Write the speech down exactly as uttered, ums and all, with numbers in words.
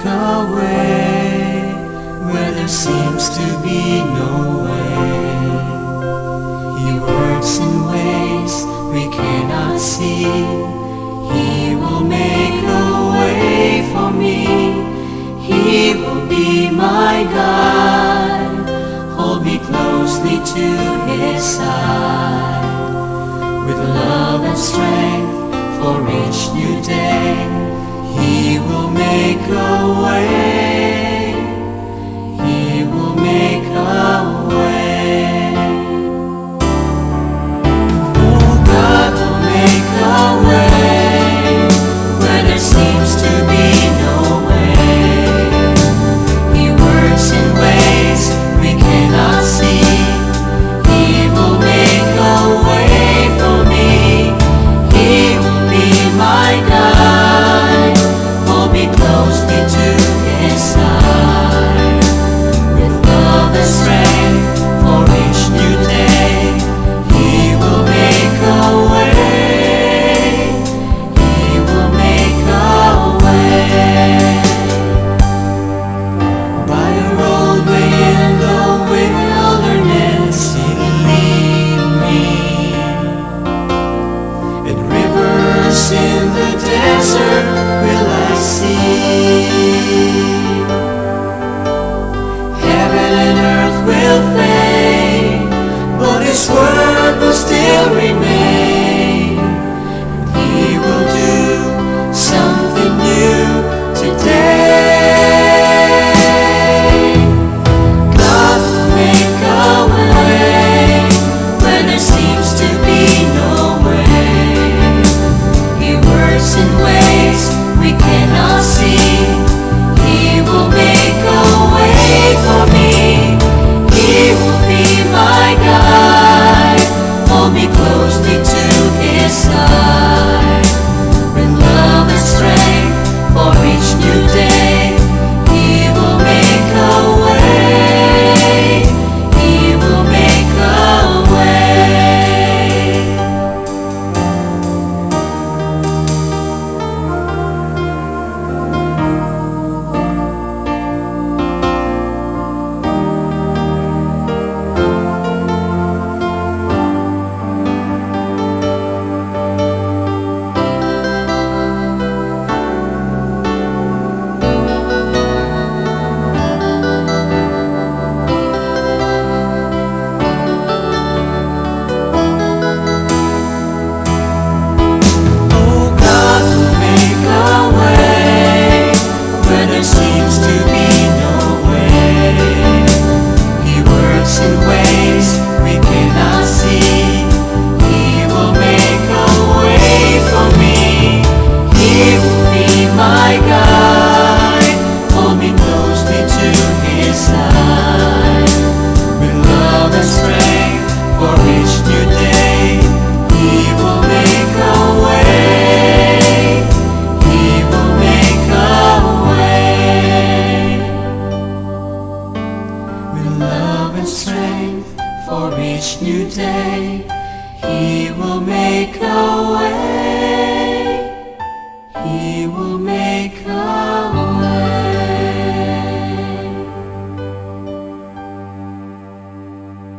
a way where there seems to be no way. He works in ways we cannot see. He will make a way for me. He will be my guide. Hold me closely to His side. With love and strength for each new day, He will make a way. He will make a way. Oh, God will make a way where there seems to be no way. He works in ways we cannot see. He will make a way for me. He will be my guide. Hold me closely to His side. With love and strength for each new day, He will make a way. He will make a way. By a roadway in the wilderness He'll lead me, and rivers in the desert will I see. Heaven and earth will fade, but His word will still remain. He will do something new today. God will make a way where there seems to be no way. He works in ways we cannot see. He will make a way for me. He will be my guide. Hold me closely to His side. With love and strength for each new day, He will make a way. He will make a way. Oh, God will make a way where there seems to be no way. He works in ways we cannot see. He will make a way for me. He will be my guide. Hold me closely to His side. With love and strength for each new day, He will make a way. He will make a way. With love and strength for each new day, He will make a way.